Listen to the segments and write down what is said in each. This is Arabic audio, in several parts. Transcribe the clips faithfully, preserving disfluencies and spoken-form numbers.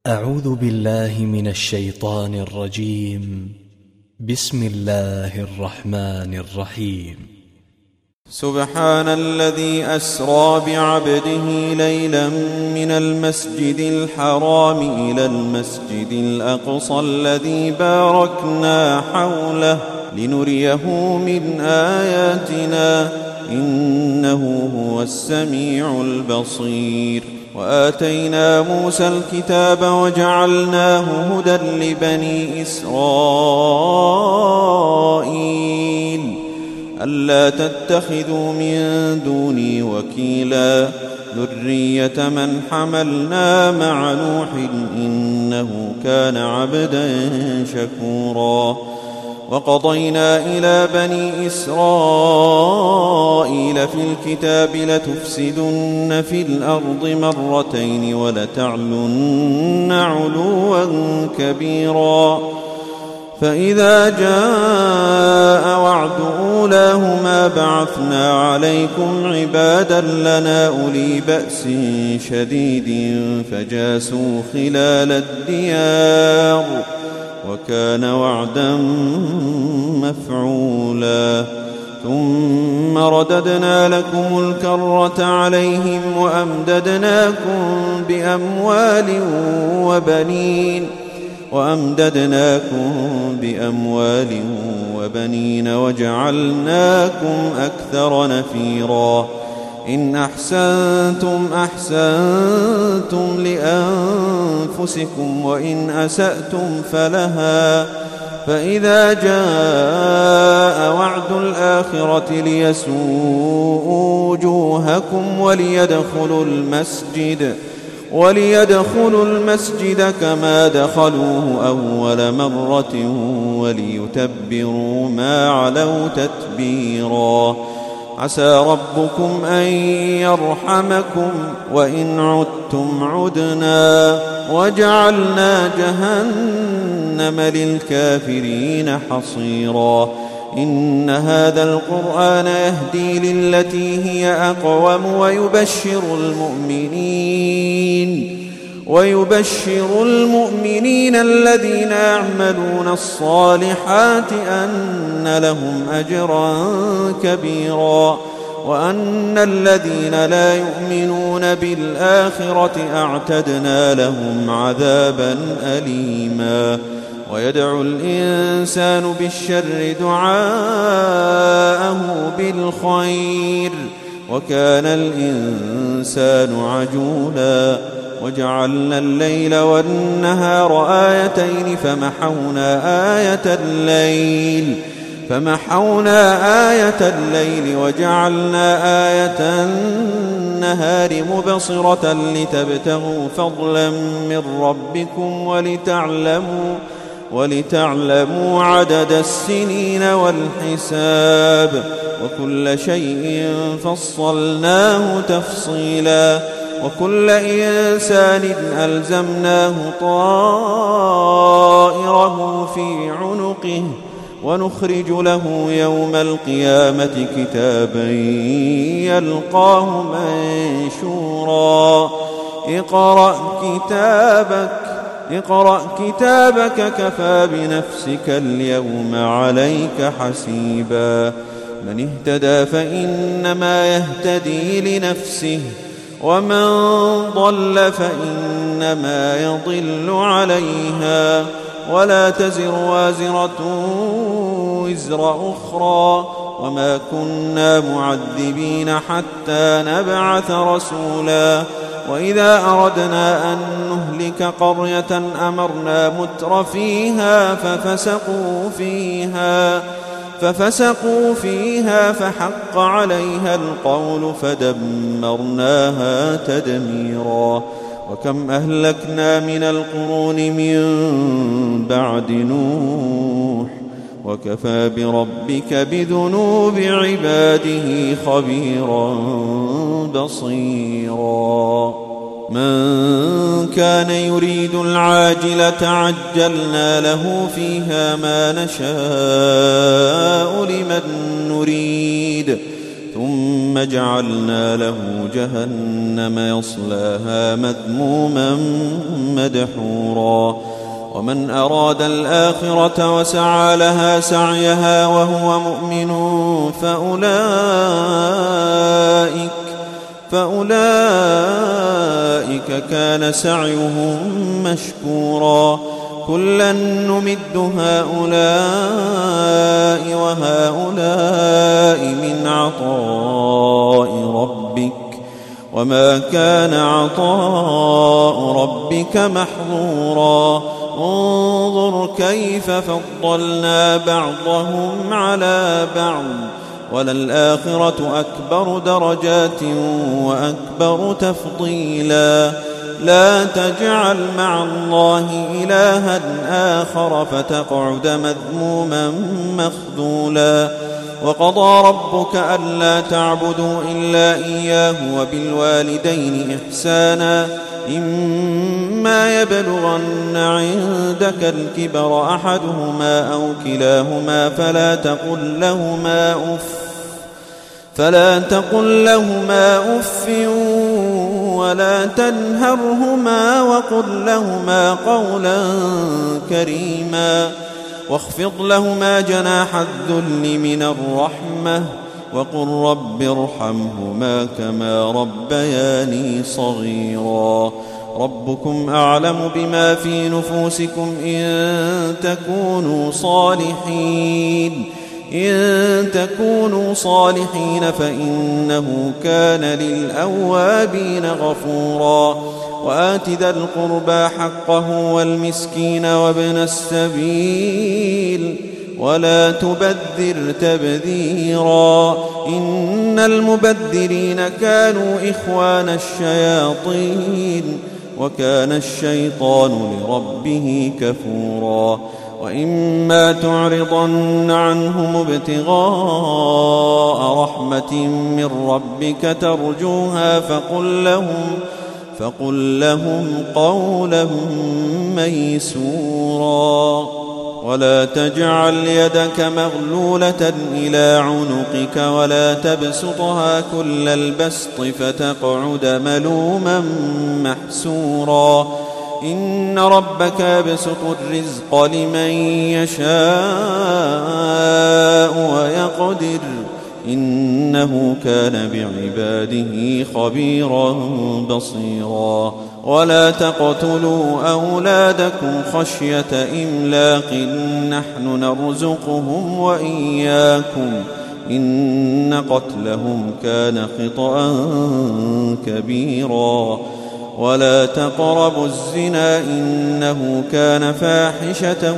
أعوذ بالله من الشيطان الرجيم. بسم الله الرحمن الرحيم. سبحان الذي أسرى بعبده ليلا من المسجد الحرام إلى المسجد الأقصى الذي باركنا حوله لنريه من آياتنا إنه هو السميع البصير. وآتينا موسى الكتاب وجعلناه هدى لبني إسرائيل ألا تتخذوا من دوني وكيلا ذرية من حملنا مع نوح إنه كان عبدا شكورا. وقضينا إلى بني إسرائيل في الكتاب لتفسدن في الأرض مرتين ولتعلن علوا كبيرا. فإذا جاء وعد أولاهما بعثنا عليكم عبادا لنا أولي بأس شديد فجاسوا خلال الديار وكان وعدا مفعولا. ثم رددنا لكم الكرة عليهم وأمددناكم بأموال وبنين وأمددناكم بأموال وبنين وجعلناكم أكثر نفيرا. إن أحسنتم أحسنتم لأنفسكم وإن أسأتم فلها. فإذا جاء وعد الآخرة ليسوءوا وجوهكم وليدخلوا المسجد وليدخلوا المسجد كما دخلوه أول مرة وليتبروا ما علوا تتبيرا. عسى ربكم أن يرحمكم وإن عدتم عدنا وجعلنا جهنم للكافرين حصيرا. إن هذا القرآن يهدي للتي هي أقوم ويبشر المؤمنين ويبشر المؤمنين الذين يعملون الصالحات أن لهم أجرا كبيرا وأن الذين لا يؤمنون بالآخرة أعتدنا لهم عذابا أليما. ويدعو الإنسان بالشر دعاءه بالخير وكان الإنسان عجولا. وجعلنا الليل والنهار آيتين فمحونا آية الليل فمحونا آية الليل وجعلنا آية النهار مبصرة لتبتغوا فضلا من ربكم ولتعلموا ولتعلموا عدد السنين والحساب وكل شيء فصلناه تفصيلا. وكل إنسان ألزمناه طائره في عنقه ونخرج له يوم القيامة كتابا يلقاه منشورا. اقرأ كتابك اقرأ كتابك كفى بنفسك اليوم عليك حسيبا. من اهتدى فإنما يهتدي لنفسه ومن ضل فإنما يضل عليها ولا تزر وازرة وزر أخرى وما كنا معذبين حتى نبعث رسولا. وإذا أردنا أن نهلك قرية أمرنا متر فيها ففسقوا فيها ففسقوا فيها فحق عليها القول فدمرناها تدميرا. وكم أهلكنا من القرون من بعد نوح وكفى بربك بذنوب عباده خبيرا بصيرا. من كان يريد العاجلة عجلنا له فيها ما نشاء لمن نريد ثم ثم جعلنا له جهنم يصلاها مذموما مدحورا ومن أراد الآخرة وسعى لها سعيها وهو مؤمن فأولئك فأولئك كان سعيهم مشكورا كلا نمد هؤلاء وهؤلاء من عطاء ربك وما كان عطاء ربك محظورا انظر كيف فضلنا بعضهم على بعض وللآخرة أكبر درجات وأكبر تفضيلا لا تجعل مع الله إلها آخر فتقعد مذموما مخذولا وقضى ربك ألا تعبدوا إلا إياه وبالوالدين إحسانا إما يبلغن عندك الكبر أحدهما أو كلاهما فلا تقل لهما أف فلا تقل لهما أف ولا تنهرهما وقل لهما قولا كريما واخفض لهما جناح الذل من الرحمة وقل رب ارحمهما كما ربياني صغيرا ربكم أعلم بما في نفوسكم إن تكونوا صالحين إن تكونوا صالحين فإنه كان للأوابين غفورا وآت ذا القربى حقه والمسكين وابن السبيل ولا تبذر تبذيرا إن المبذرين كانوا إخوان الشياطين وكان الشيطان لربه كفورا وإما تعرضن عنهم ابتغاء رحمة من ربك ترجوها فقل لهم فقل لهم قولا ميسورا ولا تجعل يدك مغلولة إلى عنقك ولا تبسطها كل البسط فتقعد ملوما محسورا إن ربك يبسط الرزق لمن يشاء ويقدر إنه كان بعباده خبيرا بصيرا ولا تقتلوا أولادكم خشية إملاق نحن نرزقهم وإياكم إن قتلهم كان خطأ كبيرا ولا تقربوا الزنا إنه كان فاحشة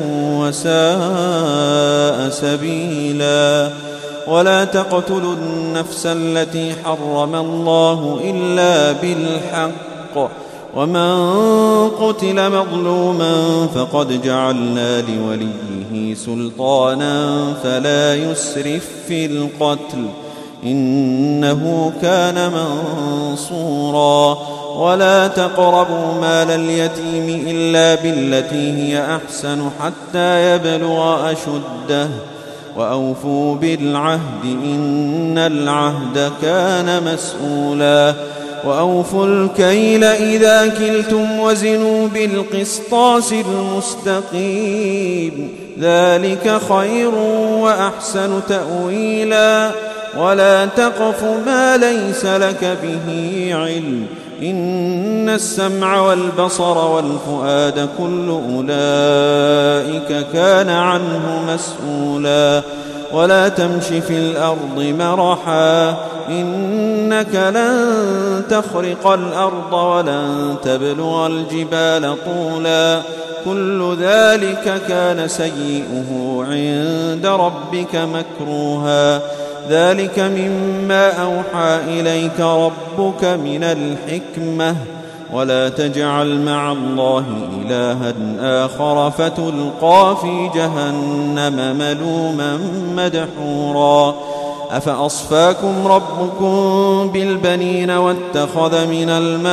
وساء سبيلا ولا تقتلوا النفس التي حرم الله إلا بالحق ومن قتل مظلوما فقد جعلنا لوليه سلطانا فلا يسرف في القتل إنه كان منصورا ولا تقربوا مال اليتيم إلا بالتي هي أحسن حتى يبلغ أشده وأوفوا بالعهد إن العهد كان مسؤولا وأوفوا الكيل إذا كلتم وزنوا بالقسطاس المستقيم ذلك خير وأحسن تأويلا ولا تقف ما ليس لك به علم إن السمع والبصر والفؤاد كل أولئك كان عنه مسؤولا ولا تمش في الأرض مرحا إنك لن تخرق الأرض ولن تبلغ الجبال طولا كل ذلك كان سيئه عند ربك مكروها ذلك مما أوحى إليك ربك من الحكمة ولا تجعل مع الله إلها آخر فتلقى في جهنم ملوما مدحورا أفأصفاكم ربكم بالبنين واتخذ من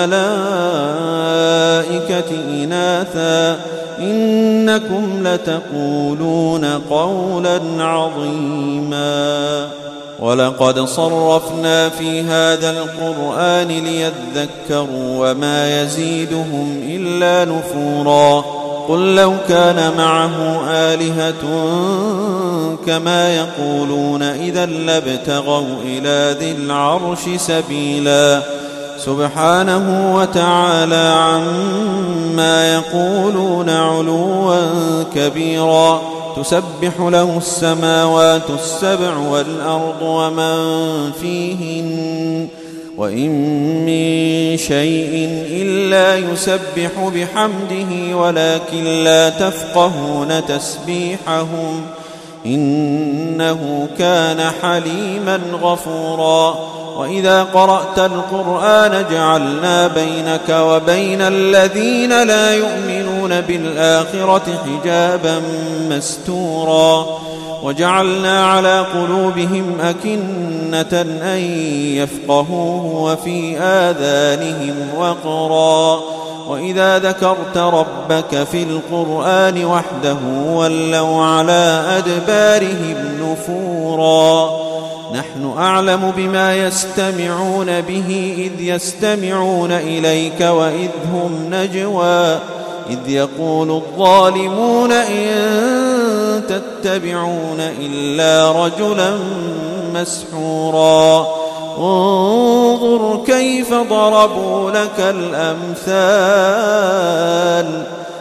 الملائكة إناثا إنكم لتقولون قولا عظيما ولقد صرفنا في هذا القرآن ليذكروا وما يزيدهم إلا نفورا قل لو كان معه آلهة كما يقولون إذا لابتغوا إلى ذي العرش سبيلا سبحانه وتعالى عما يقولون علوا كبيرا تسبح له السماوات السبع والأرض ومن فيهن وإن من شيء إلا يسبح بحمده ولكن لا تفقهون تسبيحهم إنه كان حليما غفورا وإذا قرأت القرآن جعلنا بينك وبين الذين لا يؤمنون بالآخرة حجابا مستورا وجعلنا على قلوبهم أكنة أن يفقهوه وفي آذانهم وقرا وإذا ذكرت ربك في القرآن وحده ولوا على أدبارهم نفورا نحن أعلم بما يستمعون به إذ يستمعون إليك وإذ هم نجوى إذ يقول الظالمون إن تتبعون إلا رجلا مسحورا انظر كيف ضربوا لك الأمثال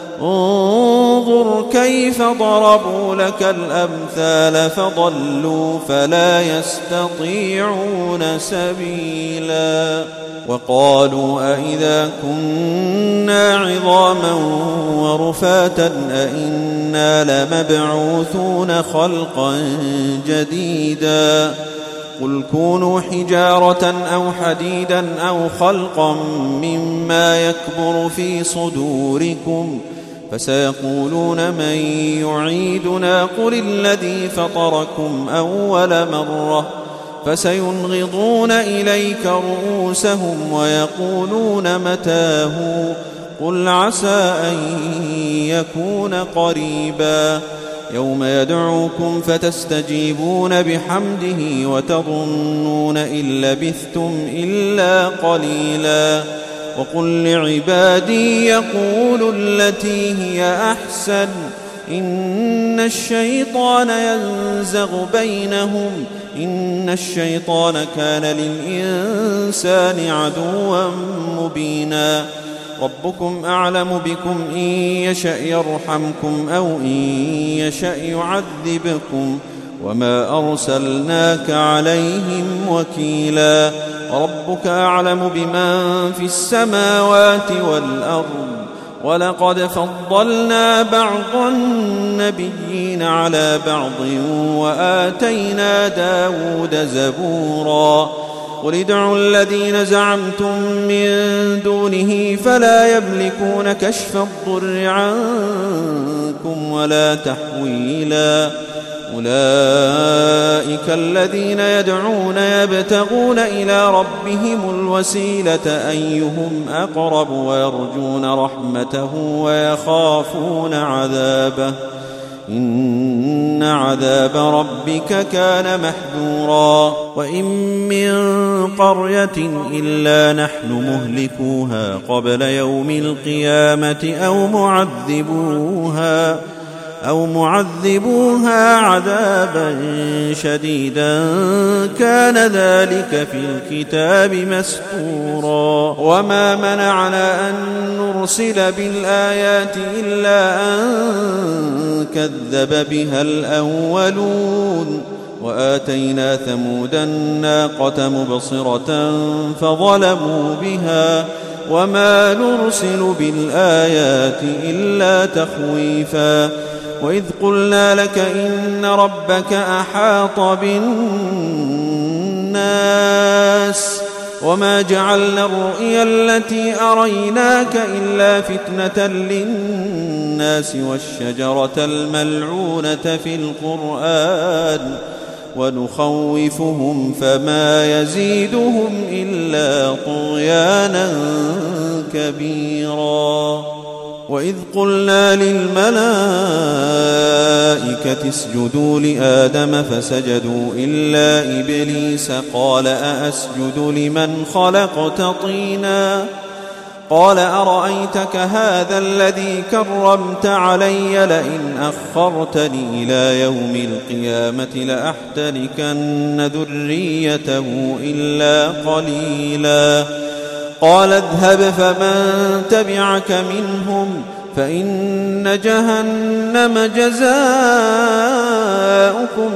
انظر كيف ضربوا لك الأمثال فضلوا فلا يستطيعون سبيلا وقالوا أئذا كنا عظاما ورفاتا أئنا لمبعوثون خلقا جديدا قل كونوا حجارة أو حديدا أو خلقا مما يكبر في صدوركم فسيقولون من يعيدنا قل الذي فطركم أول مرة فسينغضون إليك رؤوسهم ويقولون متاه قل عسى أن يكون قريبا يوم يدعوكم فتستجيبون بحمده وتظنون إن لبثتم إلا قليلا وقل لعبادي يقولوا التي هي أحسن إن الشيطان ينزغ بينهم إن الشيطان كان للإنسان عدوا مبينا ربكم أعلم بكم إن يشأ يرحمكم أو إن يشأ يعذبكم وما أرسلناك عليهم وكيلا ربك أعلم بمن في السماوات والأرض ولقد فضلنا بعض النبيين على بعض وآتينا داود زبورا قل ادعوا الذين زعمتم من دونه فلا يملكون كشف الضر عنكم ولا تحويلا أولئك الذين يدعون يبتغون إلى ربهم الوسيلة أيهم أقرب ويرجون رحمته ويخافون عذابه إن عذاب ربك كان محذورا وإن من قرية إلا نحن مهلكوها قبل يوم القيامة أو معذبوها أو معذبوها عذابا شديدا كان ذلك في الكتاب مسطورا وما منعنا أن نرسل بالآيات إلا أن كذب بها الأولون وآتينا ثمود الناقة مبصرة فظلموا بها وما نرسل بالآيات إلا تخويفا وإذ قلنا لك إن ربك أحاط بالناس وما جعلنا الرؤيا التي أريناك إلا فتنة للناس والشجرة الملعونة في القرآن ونخوفهم فما يزيدهم إلا طغيانا كبيرا وإذ قلنا للملائكة اسجدوا لآدم فسجدوا إلا إبليس قال أأسجد لمن خلقت طينا قال أرأيتك هذا الذي كرمت علي لئن أخرتني إلى يوم القيامة لأحتركن ذريته إلا قليلا قال اذهب فمن تبعك منهم فإن جهنم جزاؤكم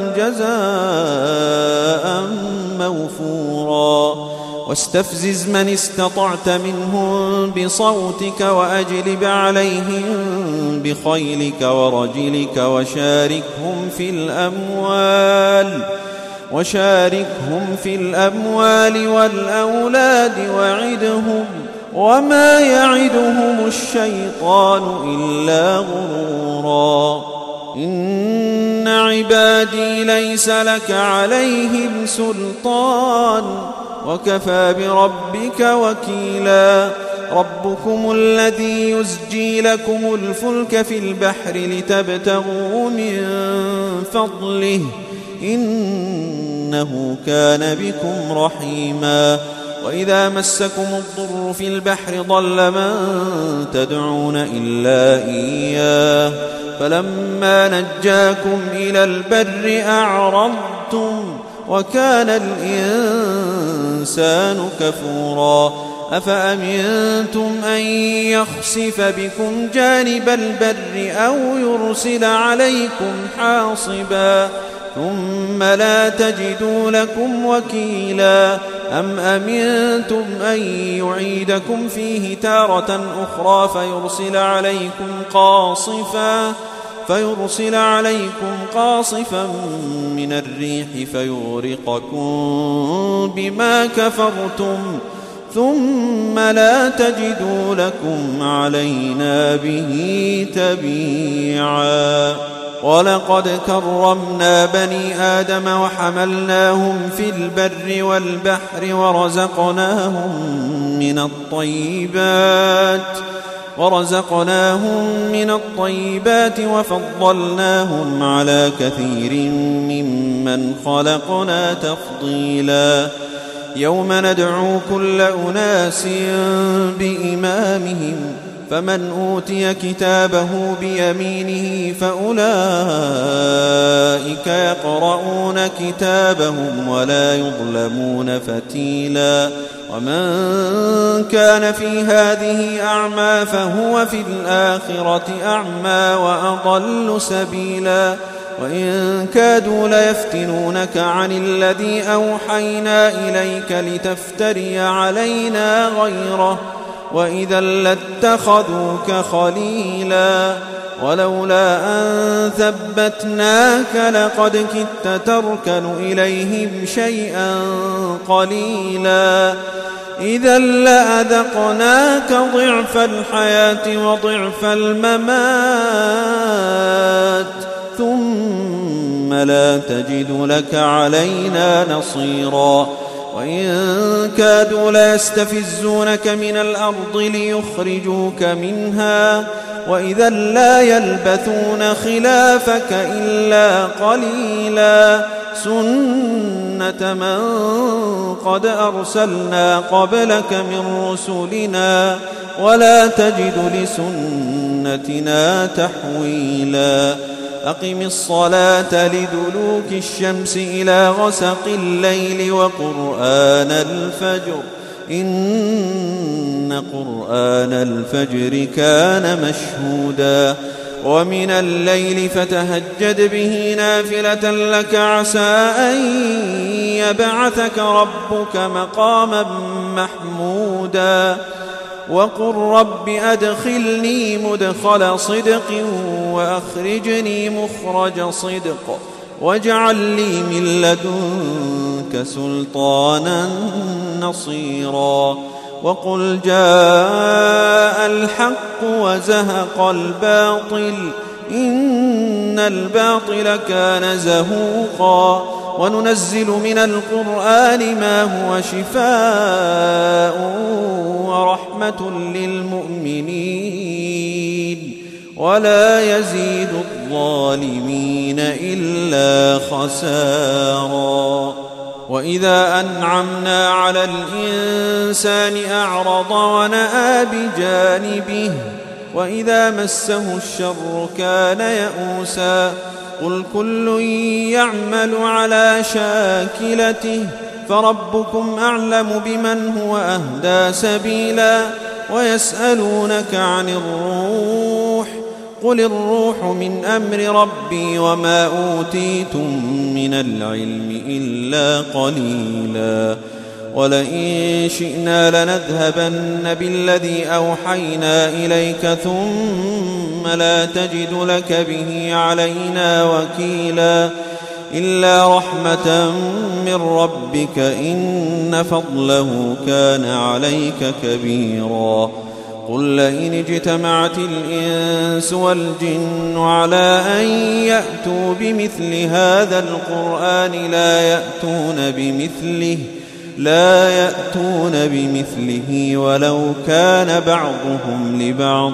جزاء موفورا واستفزز من استطعت منهم بصوتك وأجلب عليهم بخيلك ورجلك وشاركهم في الأموال وشاركهم في الأموال والأولاد وعدهم وما يعدهم الشيطان إلا غرورا إن عبادي ليس لك عليهم سلطان وكفى بربك وكيلا ربكم الذي يزجي لكم الفلك في البحر لتبتغوا من فضله إنه كان بكم رحيما وإذا مسكم الضر في البحر ضل من تدعون إلا إياه فلما نجاكم إلى البر أعرضتم وكان الإنسان كفورا أفأمنتم أن يخسف بكم جانب البر أو يرسل عليكم حاصبا ثم لا تجدوا لكم وكيلا أم أمنتم أن يعيدكم فيه تارة أخرى فيرسل عليكم قاصفا فيرسل عليكم قاصفا من الريح فيغرقكم بما كفرتم ثم لا تجدوا لكم علينا به تبيعا ولقد كرمنا بني آدم وحملناهم في البر والبحر ورزقناهم من الطيبات ورزقناهم من الطيبات وفضلناهم على كثير ممن خلقنا تفضيلا يوم ندعو كل أناس بإمامهم فمن أوتي كتابه بيمينه فأولئك يقرؤون كتابهم ولا يظلمون فتيلا ومن كان في هذه أعمى فهو في الآخرة أعمى وأضل سبيلا وإن كادوا ليفتنونك عن الذي أوحينا إليك لتفتري علينا غيره وإذا لاتخذوك خليلا ولولا أن ثبتناك لقد كدت تركن إليهم شيئا قليلا إذا لأذقناك ضعف الحياة وضعف الممات ثم لا تجد لك علينا نصيرا وإن كادوا ليستفزونك من الأرض ليخرجوك منها وإذا لا يلبثون خلافك إلا قليلا سنة من قد أرسلنا قبلك من رسلنا ولا تجد لسنتنا تحويلا أقم الصلاة لدلوك الشمس إلى غسق الليل وقرآن الفجر إن قرآن الفجر كان مشهودا ومن الليل فتهجد به نافلة لك عسى أن يبعثك ربك مقاما محمودا وقل رب أدخلني مدخل صدق وأخرجني مخرج صدق واجعل لي من لدنك سلطانا نصيرا وقل جاء الحق وزهق الباطل إن الباطل كان زهوقا وننزل من القرآن ما هو شفاء ورحمة للمؤمنين ولا يزيد الظالمين إلا خسارا. وإذا أنعمنا على الإنسان أعرض ونأى بجانبه وإذا مسه الشر كان يئوسا. قل كل يعمل على شاكلته فربكم أعلم بمن هو أهدى سبيلا. ويسألونك عن الروح قل الروح من أمر ربي وما أوتيتم من العلم إلا قليلا. ولئن شئنا لنذهبن بالذي أوحينا إليك ثم لا تجد لك به علينا وكيلا. إلا رحمة من ربك إن فضله كان عليك كبيرا. قل لئن اجتمعت الإنس والجن على أن يأتوا بمثل هذا القرآن لا يأتون بمثله لا يأتون بمثله ولو كان بعضهم لبعض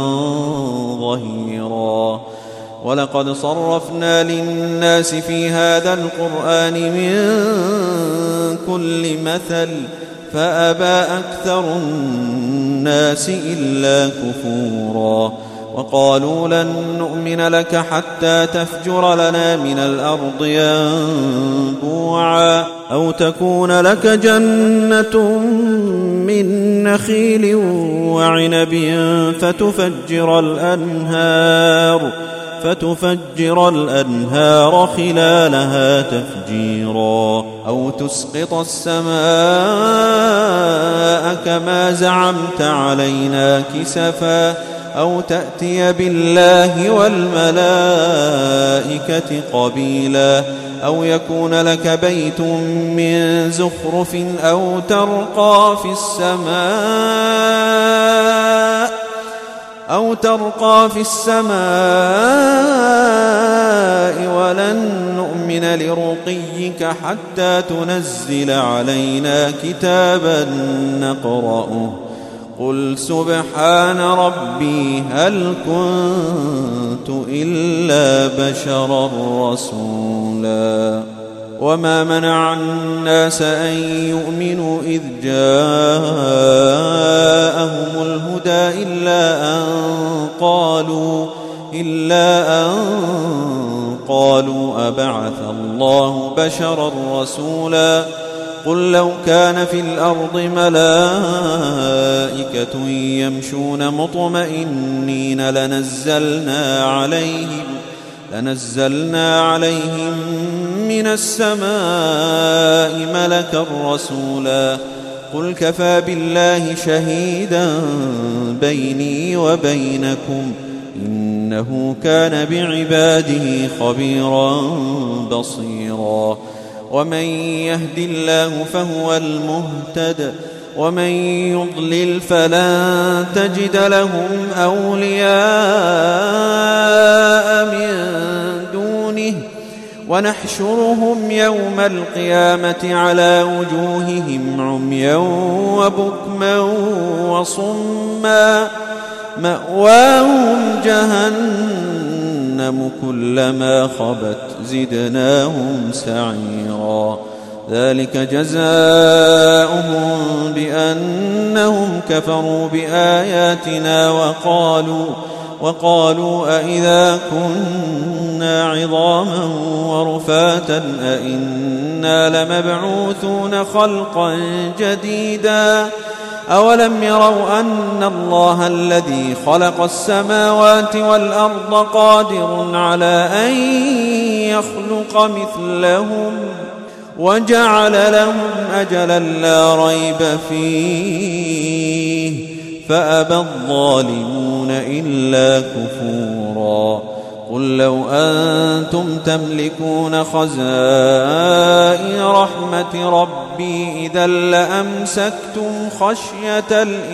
ظهيرا. ولقد صرفنا للناس في هذا القرآن من كل مثل فأبى أكثر الناس إلا كفورا. وقالوا لن نؤمن لك حتى تفجر لنا من الأرض ينبوعا أو تكون لك جنة من نخيل وعنب فتفجر الأنهار فتفجر الأنهار خلالها تفجيرا أو تسقط السماء كما زعمت علينا كسفا أو تأتي بالله والملائكة قبيلا أو يكون لك بيت من زخرف أو ترقى في السماء أو ترقى في السماء ولن نؤمن لرقيك حتى تنزل علينا كتابا نقرأه قل سبحان ربي هل كنت إلا بشرا رسولا. وما منع الناس أن يؤمنوا إذ جاءهم الهدى إلا أن قالوا إلا أن قالوا أبعث الله بشرا رسولا. قل لو كان في الأرض ملائكة يمشون مطمئنين لنزلنا عليهم لنزلنا عليهم من السماء ملكا رسولا. قل كفى بالله شهيدا بيني وبينكم إنه كان بعباده خبيرا بصيرا. ومن يهد الله فهو المهتد ومن يضلل فلن تجد لهم أولياء من دونه ونحشرهم يوم القيامة على وجوههم عميا وبكما وصما مأواهم جهنم كلما خبت زدناهم سعيرا. ذلك جزاؤهم بأنهم كفروا بآياتنا وقالوا وقالوا أئذا كنا عظاما ورفاتا أئنا لمبعوثون خلقا جديدا. أولم يروا أن الله الذي خلق السماوات والأرض قادر على أن يخلق مثلهم وجعل لهم أجلا لا ريب فيه فأبى الظالمون إلا كفورا. قل لو أنتم تملكون خزائن رحمة ربي إذا لأمسكتم خشية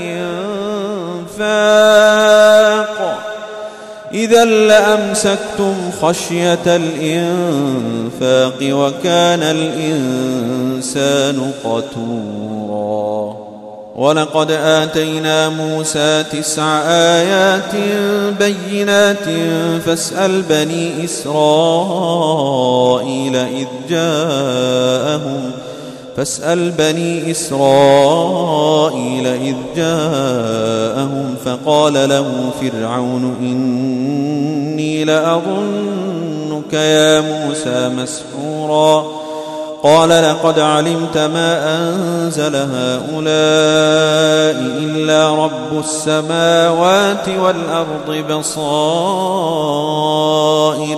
الإنفاق إذا لأمسكتم خشية الإنفاق وكان الإنسان قتورا. ولقد آتينا موسى تسع آيات بينات فاسأل بني إسرائيل إذ جاءهم فاسأل بني إسرائيل إذ جاءهم فقال له فرعون إني لأظنك يا موسى مسحورا قال لقد علمت ما أنزل هؤلاء إلا رب السماوات والأرض بصائر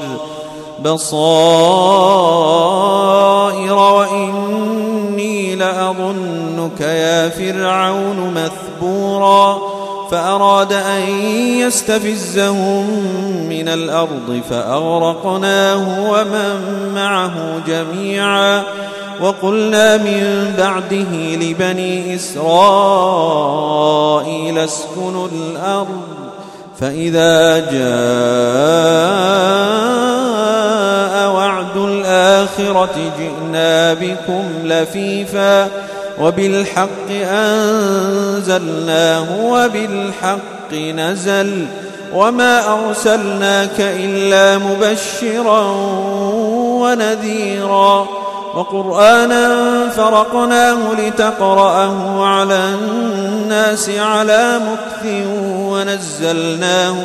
بصائر وإني لأظنك يا فرعون مثبورا فأراد أن يستفزهم من الأرض فأغرقناه ومن معه جميعا وقلنا من بعده لبني إسرائيل اسكنوا الأرض فإذا جاء وعد الآخرة جئنا بكم لفيفا وبالحق أنزلناه وبالحق نزل وما أرسلناك إلا مبشرا ونذيرا وقرآنا فرقناه لتقرأه على الناس على مكث ونزلناه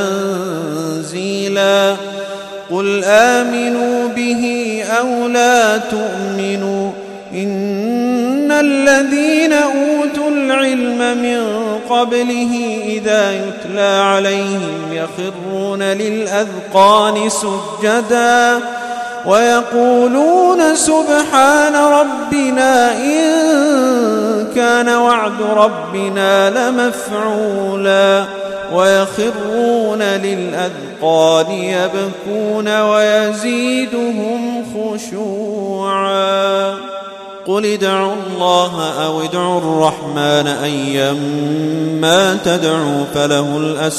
تنزيلا قل آمنوا به أو لا تؤمنوا إن الذين أوتوا العلم من قبله إذا يتلى عليهم يخرون للأذقان سجدا ويقولون سبحان ربنا إن كان وعد ربنا لمفعولا ويخرون للأذقان يبكون ويزيدهم خشوعا قل ادعوا الله أو ادعوا الرحمن أيما تدعوا فله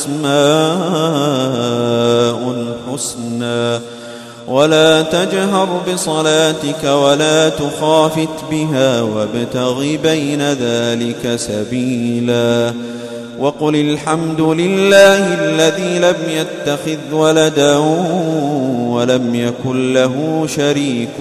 الأسماء الحسنى ولا تجهر بصلاتك ولا تخافت بها وابتغ بين ذلك سبيلا وقل الحمد لله الذي لم يتخذ ولدا ولم يكن له شريك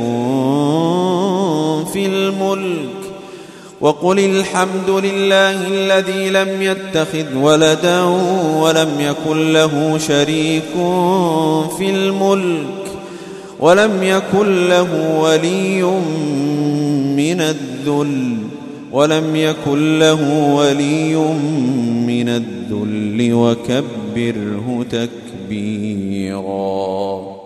في الملك وقل الحمد لله الذي لم يتخذ ولدا ولم يكن له شريك في الملك ولم يكن له ولي من الذل ولم يكن له ولي من الذل وكبره تكبيرا.